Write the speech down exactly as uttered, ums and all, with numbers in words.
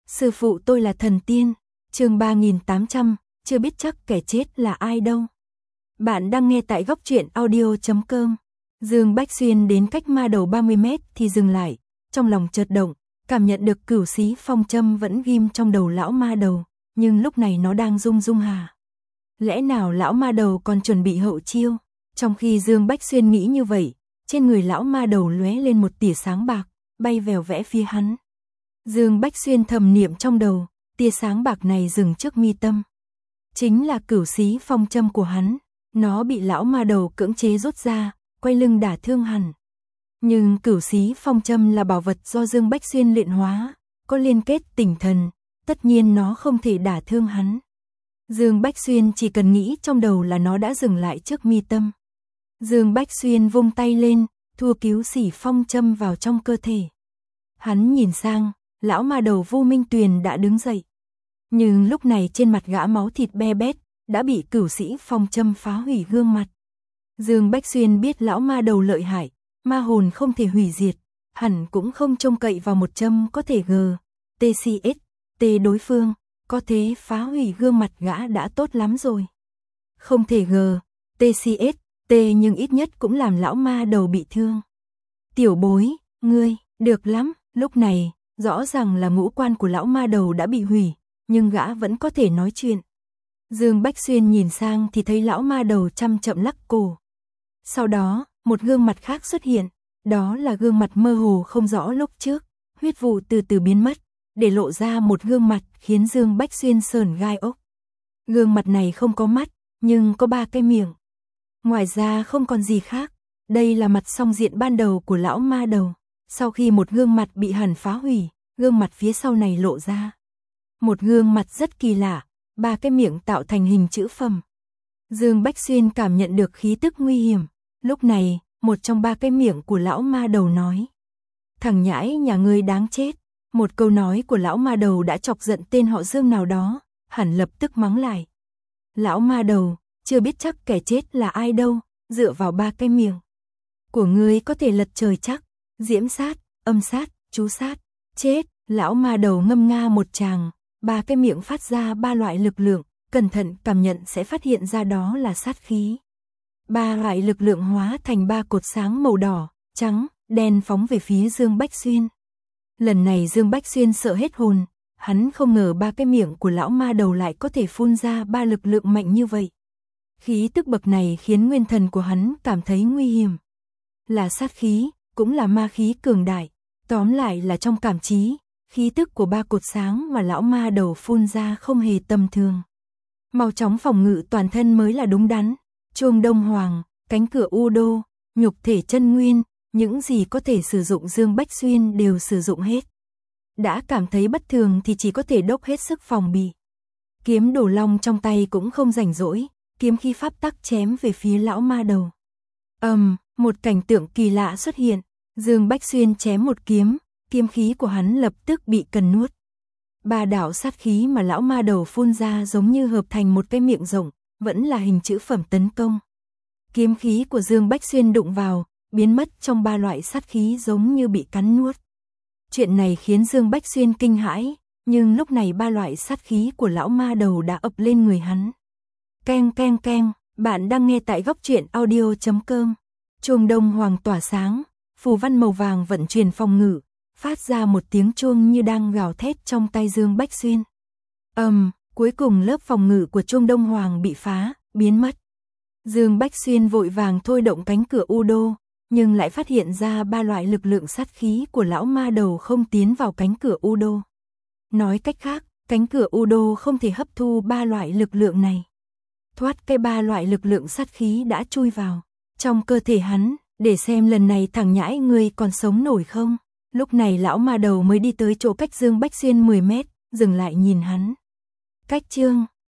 Sư phụ tôi là thần tiên. Chương ba nghìn tám trăm, chưa biết chắc kẻ chết là ai đâu. Bạn đang nghe tại góc truyện audio chấm com. Dương Bách Xuyên đến cách ma đầu ba mươi mét thì dừng lại, trong lòng chợt động, cảm nhận được cửu xí phong châm vẫn ghim trong đầu lão ma đầu, nhưng lúc này nó đang rung rung hà. Lẽ nào lão ma đầu còn chuẩn bị hậu chiêu? Trong khi Dương Bách Xuyên nghĩ như vậy, trên người lão ma đầu lóe lên một tia sáng bạc, bay vèo vẽ phía hắn. Dương Bách Xuyên thầm niệm trong đầu, tia sáng bạc này dừng trước mi tâm. Chính là cửu xí phong châm của hắn, nó bị lão ma đầu cưỡng chế rút ra, quay lưng đả thương hẳn. Nhưng cửu xí phong châm là bảo vật do Dương Bách Xuyên luyện hóa, có liên kết tinh thần, tất nhiên nó không thể đả thương hắn. Dương Bách Xuyên chỉ cần nghĩ trong đầu là nó đã dừng lại trước mi tâm. Dương Bách Xuyên vung tay lên, thua cứu xỉ phong châm vào trong cơ thể. Hắn nhìn sang, lão ma đầu Vu Minh Tuyền đã đứng dậy. Nhưng lúc này trên mặt gã máu thịt be bét, đã bị cửu sĩ phong châm phá hủy gương mặt. Dương Bách Xuyên biết lão ma đầu lợi hại, ma hồn không thể hủy diệt, hẳn cũng không trông cậy vào một châm có thể g, tê xê ét, t đối phương, có thế phá hủy gương mặt gã đã tốt lắm rồi. Không thể g, tê xê ét, t nhưng ít nhất cũng làm lão ma đầu bị thương. Tiểu bối, ngươi, được lắm, lúc này, rõ ràng là ngũ quan của lão ma đầu đã bị hủy, nhưng gã vẫn có thể nói chuyện. Dương Bách Xuyên nhìn sang thì thấy lão ma đầu chăm chậm lắc cổ. Sau đó, một gương mặt khác xuất hiện, đó là gương mặt mơ hồ không rõ lúc trước, huyết vụ từ từ biến mất, để lộ ra một gương mặt khiến Dương Bách Xuyên sởn gai ốc. Gương mặt này không có mắt, nhưng có ba cái miệng. Ngoài ra không còn gì khác, đây là mặt song diện ban đầu của lão ma đầu. Sau khi một gương mặt bị hẳn phá hủy, gương mặt phía sau này lộ ra. Một gương mặt rất kỳ lạ, ba cái miệng tạo thành hình chữ phẩm. Dương Bách Xuyên cảm nhận được khí tức nguy hiểm. Lúc này, một trong ba cái miệng của lão ma đầu nói: "Thằng nhãi nhà ngươi đáng chết." Một câu nói của lão ma đầu đã chọc giận tên họ Dương nào đó, hẳn lập tức mắng lại. "Lão ma đầu, chưa biết chắc kẻ chết là ai đâu, dựa vào ba cái miệng của ngươi có thể lật trời chắc, diễm sát, âm sát, chú sát, chết." Lão ma đầu ngâm nga một tràng, ba cái miệng phát ra ba loại lực lượng, cẩn thận cảm nhận sẽ phát hiện ra đó là sát khí. Ba loại lực lượng hóa thành ba cột sáng màu đỏ, trắng, đen phóng về phía Dương Bách Xuyên. Lần này Dương Bách Xuyên sợ hết hồn, hắn không ngờ ba cái miệng của lão ma đầu lại có thể phun ra ba lực lượng mạnh như vậy. Khí tức bậc này khiến nguyên thần của hắn cảm thấy nguy hiểm. Là sát khí, cũng là ma khí cường đại, tóm lại là trong cảm trí, khí tức của ba cột sáng mà lão ma đầu phun ra không hề tầm thường. Mau chóng phòng ngự toàn thân mới là đúng đắn. Chuông Đông Hoàng, cánh cửa U Đô, nhục thể chân nguyên, những gì có thể sử dụng Dương Bách Xuyên đều sử dụng hết. Đã cảm thấy bất thường thì chỉ có thể đốc hết sức phòng bị. Kiếm Đồ Long trong tay cũng không rảnh rỗi, kiếm khí pháp tắc chém về phía lão ma đầu. Ầm, um, một cảnh tượng kỳ lạ xuất hiện, Dương Bách Xuyên chém một kiếm, kiếm khí của hắn lập tức bị cần nuốt. Ba đạo sát khí mà lão ma đầu phun ra giống như hợp thành một cái miệng rộng, vẫn là hình chữ phẩm tấn công. Kiếm khí của Dương Bách Xuyên đụng vào, biến mất trong ba loại sát khí giống như bị cắn nuốt. Chuyện này khiến Dương Bách Xuyên kinh hãi, nhưng lúc này ba loại sát khí của lão ma đầu đã ập lên người hắn. Keng keng keng, bạn đang nghe tại góc truyện audio chấm com. Chuông Đông Hoàng tỏa sáng, phù văn màu vàng vận chuyển phòng ngự, phát ra một tiếng chuông như đang gào thét trong tay Dương Bách Xuyên. Ầm, um, cuối cùng lớp phòng ngự của Chuông Đông Hoàng bị phá, biến mất. Dương Bách Xuyên vội vàng thôi động cánh cửa U Đô, nhưng lại phát hiện ra ba loại lực lượng sát khí của lão ma đầu không tiến vào cánh cửa U Đô. Nói cách khác, cánh cửa U Đô không thể hấp thu ba loại lực lượng này. Thoát cái ba loại lực lượng sát khí đã chui vào trong cơ thể hắn, để xem lần này thằng nhãi ngươi còn sống nổi không. Lúc này lão ma đầu mới đi tới chỗ cách Dương Bách Xuyên mười mét, dừng lại nhìn hắn. Cách chương